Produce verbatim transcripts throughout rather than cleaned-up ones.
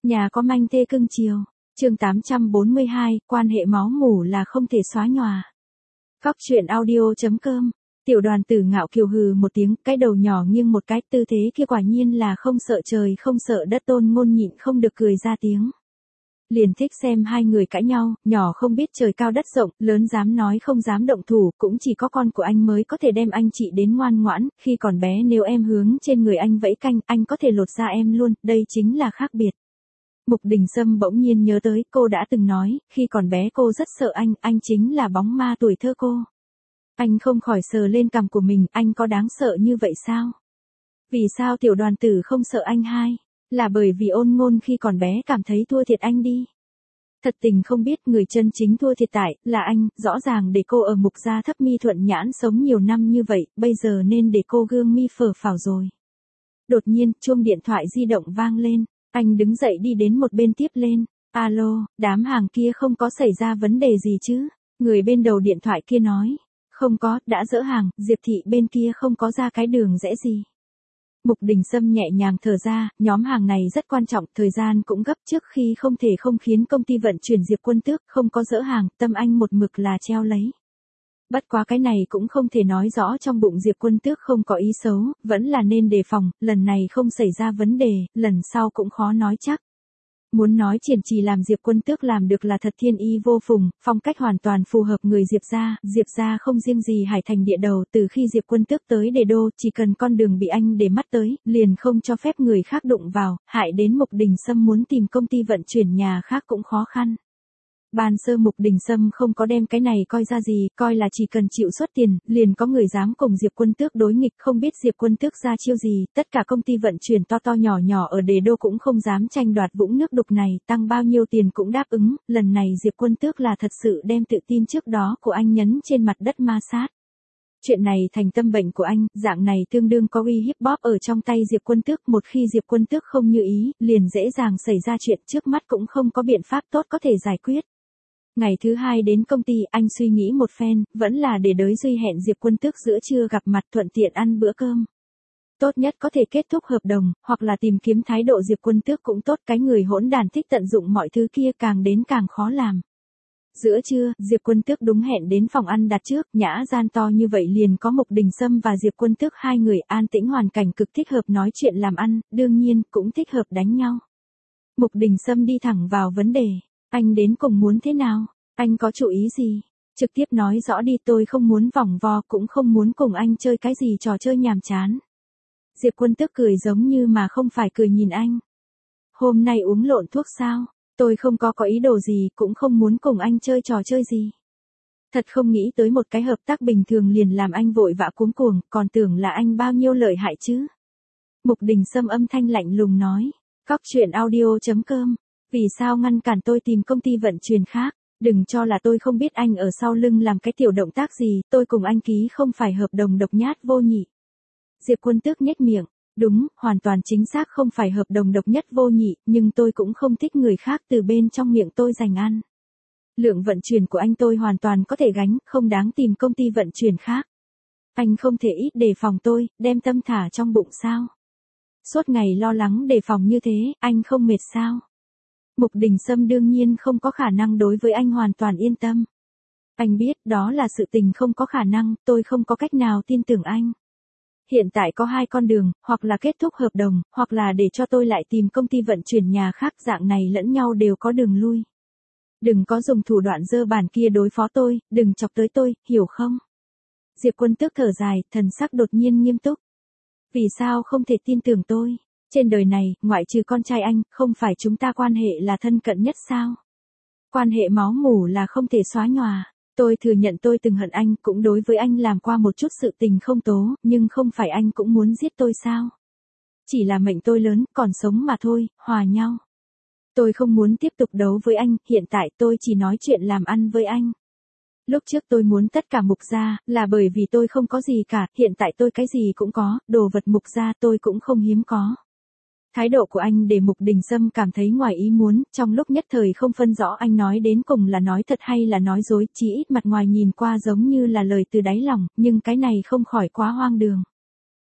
Nhà có manh thê cưng chiều. Chương tám trăm bốn mươi hai, quan hệ máu mủ là không thể xóa nhòa. Cóc truyện audio chấm com. Tiểu Đoàn Tử ngạo kiều hừ một tiếng, cái đầu nhỏ nghiêng một cái, tư thế kia quả nhiên là không sợ trời không sợ đất. Tôn Ngôn nhịn không được cười ra tiếng. Liền thích xem hai người cãi nhau, nhỏ không biết trời cao đất rộng, lớn dám nói không dám động thủ, cũng chỉ có con của anh mới có thể đem anh chị đến ngoan ngoãn, khi còn bé nếu em hướng trên người anh vẫy canh, anh có thể lột ra em luôn, đây chính là khác biệt. Mục Đình Sâm bỗng nhiên nhớ tới, cô đã từng nói, khi còn bé cô rất sợ anh, anh chính là bóng ma tuổi thơ cô. Anh không khỏi sờ lên cằm của mình, anh có đáng sợ như vậy sao? Vì sao Tiểu Đoàn Tử không sợ anh hai? Là bởi vì Ôn Ngôn khi còn bé cảm thấy thua thiệt anh đi. Thật tình không biết người chân chính thua thiệt tại, là anh, rõ ràng để cô ở Mục gia thấp mi thuận nhãn sống nhiều năm như vậy, bây giờ nên để cô gương mi phờ phào rồi. Đột nhiên, chuông điện thoại di động vang lên, anh đứng dậy đi đến một bên tiếp lên, alo, đám hàng kia không có xảy ra vấn đề gì chứ? Người bên đầu điện thoại kia nói, không có, đã dỡ hàng, Diệp thị bên kia không có ra cái đường rẽ gì. Mục Đình Sâm nhẹ nhàng thở ra, nhóm hàng này rất quan trọng, thời gian cũng gấp, trước khi không thể không khiến công ty vận chuyển Diệp Quân Tước không có dỡ hàng, tâm anh một mực là treo lấy. Bất quá cái này cũng không thể nói rõ trong bụng Diệp Quân Tước không có ý xấu, vẫn là nên đề phòng, lần này không xảy ra vấn đề, lần sau cũng khó nói chắc. Muốn nói Triển Trì làm Diệp Quân Tước làm được là thật thiên y vô phùng, phong cách hoàn toàn phù hợp người Diệp gia, Diệp gia không riêng gì Hải Thành địa đầu, từ khi Diệp Quân Tước tới Đề Đô, chỉ cần con đường bị anh để mắt tới, liền không cho phép người khác đụng vào, hại đến Mục Đình Sâm muốn tìm công ty vận chuyển nhà khác cũng khó khăn. Ban sơ Mục Đình Sâm không có đem cái này coi ra gì, coi là chỉ cần chịu xuất tiền, liền có người dám cùng Diệp Quân Tước đối nghịch, không biết Diệp Quân Tước ra chiêu gì, tất cả công ty vận chuyển to to nhỏ nhỏ ở Đề Đô cũng không dám tranh đoạt vũng nước đục này, tăng bao nhiêu tiền cũng đáp ứng, lần này Diệp Quân Tước là thật sự đem tự tin trước đó của anh nhấn trên mặt đất ma sát. Chuyện này thành tâm bệnh của anh, dạng này tương đương có uy hiếp bóp ở trong tay Diệp Quân Tước, một khi Diệp Quân Tước không như ý, liền dễ dàng xảy ra chuyện, trước mắt cũng không có biện pháp tốt có thể giải quyết. Ngày thứ hai đến công ty, anh suy nghĩ một phen, vẫn là để đới Duy hẹn Diệp Quân Tước giữa trưa gặp mặt thuận tiện ăn bữa cơm. Tốt nhất có thể kết thúc hợp đồng, hoặc là tìm kiếm thái độ Diệp Quân Tước cũng tốt, cái người hỗn đàn thích tận dụng mọi thứ kia càng đến càng khó làm. Giữa trưa, Diệp Quân Tước đúng hẹn đến phòng ăn đặt trước, nhã gian to như vậy liền có Mục Đình Sâm và Diệp Quân Tước hai người, an tĩnh hoàn cảnh cực thích hợp nói chuyện làm ăn, đương nhiên cũng thích hợp đánh nhau. Mục Đình Sâm đi thẳng vào vấn đề, anh đến cùng muốn thế nào? Anh có chủ ý gì? Trực tiếp nói rõ đi, tôi không muốn vòng vo, cũng không muốn cùng anh chơi cái gì trò chơi nhàm chán. Diệp Quân Tước cười giống như mà không phải cười nhìn anh. Hôm nay uống lộn thuốc sao? Tôi không có có ý đồ gì, cũng không muốn cùng anh chơi trò chơi gì. Thật không nghĩ tới một cái hợp tác bình thường liền làm anh vội vã cuống cuồng, còn tưởng là anh bao nhiêu lợi hại chứ. Mục Đình Sâm âm thanh lạnh lùng nói, cóc truyện audio chấm com, vì sao ngăn cản tôi tìm công ty vận chuyển khác? Đừng cho là tôi không biết anh ở sau lưng làm cái tiểu động tác gì, tôi cùng anh ký không phải hợp đồng độc nhát vô nhị. Diệp Quân Tước nhếch miệng, đúng, hoàn toàn chính xác không phải hợp đồng độc nhất vô nhị, nhưng tôi cũng không thích người khác từ bên trong miệng tôi giành ăn. Lượng vận chuyển của anh tôi hoàn toàn có thể gánh, không đáng tìm công ty vận chuyển khác. Anh không thể ít đề phòng tôi, đem tâm thả trong bụng sao? Suốt ngày lo lắng đề phòng như thế, anh không mệt sao? Mục Đình Sâm đương nhiên không có khả năng đối với anh hoàn toàn yên tâm. Anh biết đó là sự tình không có khả năng, tôi không có cách nào tin tưởng anh. Hiện tại có hai con đường, hoặc là kết thúc hợp đồng, hoặc là để cho tôi lại tìm công ty vận chuyển nhà khác, dạng này lẫn nhau đều có đường lui. Đừng có dùng thủ đoạn dơ bản kia đối phó tôi, đừng chọc tới tôi, hiểu không? Diệp Quân Tước thở dài, thần sắc đột nhiên nghiêm túc. Vì sao không thể tin tưởng tôi? Trên đời này, ngoại trừ con trai anh, không phải chúng ta quan hệ là thân cận nhất sao? Quan hệ máu mủ là không thể xóa nhòa. Tôi thừa nhận tôi từng hận anh, cũng đối với anh làm qua một chút sự tình không tố, nhưng không phải anh cũng muốn giết tôi sao? Chỉ là mệnh tôi lớn, còn sống mà thôi, hòa nhau. Tôi không muốn tiếp tục đấu với anh, hiện tại tôi chỉ nói chuyện làm ăn với anh. Lúc trước tôi muốn tất cả Mục gia, là bởi vì tôi không có gì cả, hiện tại tôi cái gì cũng có, đồ vật Mục gia tôi cũng không hiếm có. Thái độ của anh để Mục Đình Sâm cảm thấy ngoài ý muốn, trong lúc nhất thời không phân rõ anh nói đến cùng là nói thật hay là nói dối, chỉ ít mặt ngoài nhìn qua giống như là lời từ đáy lòng, nhưng cái này không khỏi quá hoang đường.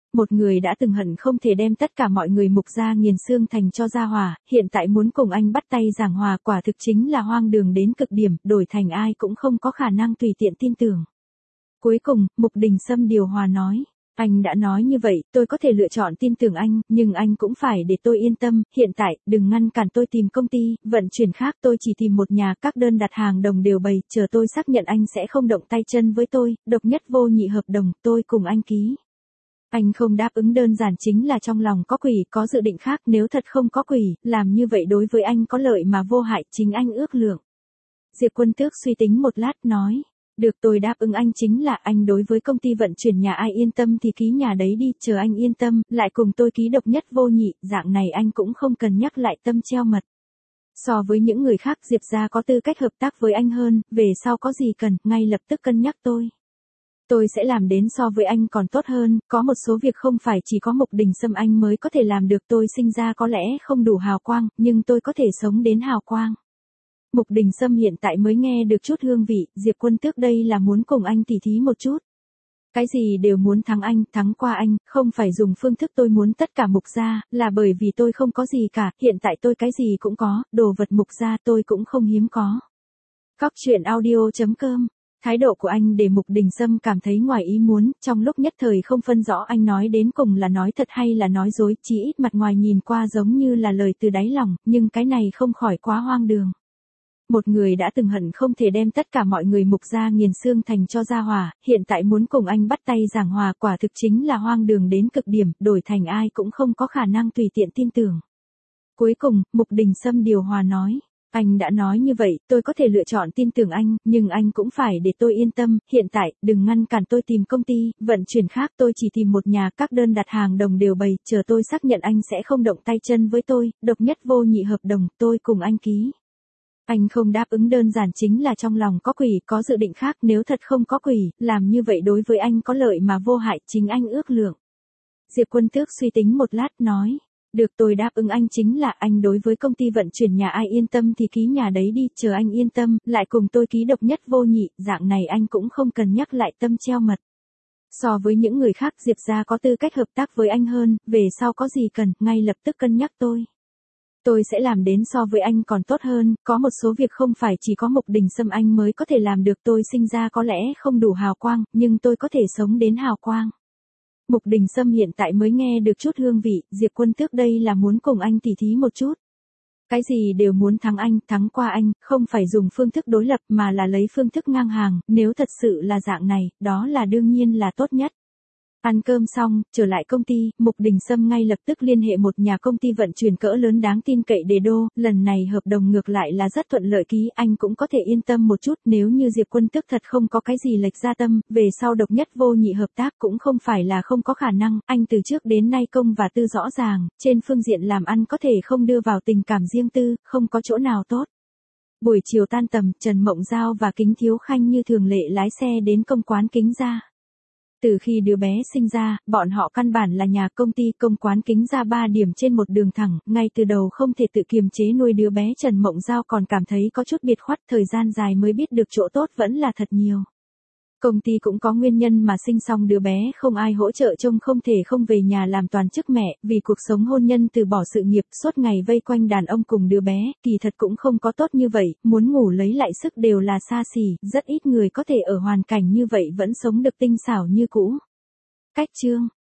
Một người đã từng hận không thể đem tất cả mọi người mục gia nghiền xương thành cho gia hòa, hiện tại muốn cùng anh bắt tay giảng hòa quả thực chính là hoang đường đến cực điểm, đổi thành ai cũng không có khả năng tùy tiện tin tưởng. Cuối cùng, Mục Đình Sâm điều hòa nói. Anh đã nói như vậy, tôi có thể lựa chọn tin tưởng anh, nhưng anh cũng phải để tôi yên tâm, hiện tại, đừng ngăn cản tôi tìm công ty, vận chuyển khác tôi chỉ tìm một nhà, các đơn đặt hàng đồng đều bày, chờ tôi xác nhận anh sẽ không động tay chân với tôi, độc nhất vô nhị hợp đồng, tôi cùng anh ký. Anh không đáp ứng đơn giản chính là trong lòng có quỷ, có dự định khác, nếu thật không có quỷ, làm như vậy đối với anh có lợi mà vô hại, chính anh ước lượng. Diệp Quân Tước suy tính một lát nói. Được, tôi đáp ứng anh chính là anh đối với công ty vận chuyển nhà ai yên tâm thì ký nhà đấy đi, chờ anh yên tâm, lại cùng tôi ký độc nhất vô nhị, dạng này anh cũng không cần nhắc lại tâm treo mật. So với những người khác Diệp gia có tư cách hợp tác với anh hơn, về sau có gì cần, ngay lập tức cân nhắc tôi. Tôi sẽ làm đến so với anh còn tốt hơn, có một số việc không phải chỉ có Mục Đình Sâm anh mới có thể làm được, tôi sinh ra có lẽ không đủ hào quang, nhưng tôi có thể sống đến hào quang. Mục Đình Sâm hiện tại mới nghe được chút hương vị, Diệp Quân Tước đây là muốn cùng anh tỉ thí một chút. Cái gì đều muốn thắng anh, thắng qua anh, không phải dùng phương thức tôi muốn tất cả Mục gia, là bởi vì tôi không có gì cả, hiện tại tôi cái gì cũng có, đồ vật Mục gia tôi cũng không hiếm có. Cóc truyện audio chấm com. Thái độ của anh để Mục Đình Sâm cảm thấy ngoài ý muốn, trong lúc nhất thời không phân rõ anh nói đến cùng là nói thật hay là nói dối, chỉ ít mặt ngoài nhìn qua giống như là lời từ đáy lòng, nhưng cái này không khỏi quá hoang đường. Một người đã từng hận không thể đem tất cả mọi người Mục gia nghiền xương thành cho gia hòa, hiện tại muốn cùng anh bắt tay giảng hòa quả thực chính là hoang đường đến cực điểm, đổi thành ai cũng không có khả năng tùy tiện tin tưởng. Cuối cùng, Mục Đình Sâm điều hòa nói. Anh đã nói như vậy, tôi có thể lựa chọn tin tưởng anh, nhưng anh cũng phải để tôi yên tâm, hiện tại, đừng ngăn cản tôi tìm công ty, vận chuyển khác tôi chỉ tìm một nhà, các đơn đặt hàng đồng đều bày, chờ tôi xác nhận anh sẽ không động tay chân với tôi, độc nhất vô nhị hợp đồng, tôi cùng anh ký. Anh không đáp ứng đơn giản chính là trong lòng có quỷ, có dự định khác, nếu thật không có quỷ, làm như vậy đối với anh có lợi mà vô hại, chính anh ước lượng. Diệp Quân Tước suy tính một lát nói. Được, tôi đáp ứng anh chính là anh đối với công ty vận chuyển nhà ai yên tâm thì ký nhà đấy đi, chờ anh yên tâm, lại cùng tôi ký độc nhất vô nhị, dạng này anh cũng không cần nhắc lại tâm treo mật. So với những người khác Diệp gia có tư cách hợp tác với anh hơn, về sau có gì cần, ngay lập tức cân nhắc tôi. Tôi sẽ làm đến so với anh còn tốt hơn, có một số việc không phải chỉ có Mục Đình Sâm anh mới có thể làm được, tôi sinh ra có lẽ không đủ hào quang, nhưng tôi có thể sống đến hào quang. Mục Đình Sâm hiện tại mới nghe được chút hương vị, Diệp Quân Tước đây là muốn cùng anh tỉ thí một chút. Cái gì đều muốn thắng anh, thắng qua anh, không phải dùng phương thức đối lập mà là lấy phương thức ngang hàng, nếu thật sự là dạng này, đó là đương nhiên là tốt nhất. Ăn cơm xong, trở lại công ty, Mục Đình Sâm ngay lập tức liên hệ một nhà công ty vận chuyển cỡ lớn đáng tin cậy để đô, lần này hợp đồng ngược lại là rất thuận lợi ký, anh cũng có thể yên tâm một chút, nếu như Diệp Quân Tước thật không có cái gì lệch ra tâm, về sau độc nhất vô nhị hợp tác cũng không phải là không có khả năng, anh từ trước đến nay công và tư rõ ràng, trên phương diện làm ăn có thể không đưa vào tình cảm riêng tư, không có chỗ nào tốt. Buổi chiều tan tầm, Trần Mộng Giao và Kính Thiếu Khanh như thường lệ lái xe đến công quán Kính gia. Từ khi đứa bé sinh ra, bọn họ căn bản là nhà công ty công quán Kính gia ba điểm trên một đường thẳng, ngay từ đầu không thể tự kiềm chế nuôi đứa bé Trần Mộng Giao còn cảm thấy có chút biệt khuất, thời gian dài mới biết được chỗ tốt vẫn là thật nhiều. Công ty cũng có nguyên nhân mà sinh xong đứa bé không ai hỗ trợ trông không thể không về nhà làm toàn chức mẹ, vì cuộc sống hôn nhân từ bỏ sự nghiệp, suốt ngày vây quanh đàn ông cùng đứa bé, kỳ thật cũng không có tốt như vậy, muốn ngủ lấy lại sức đều là xa xỉ, rất ít người có thể ở hoàn cảnh như vậy vẫn sống được tinh xảo như cũ. Cách chương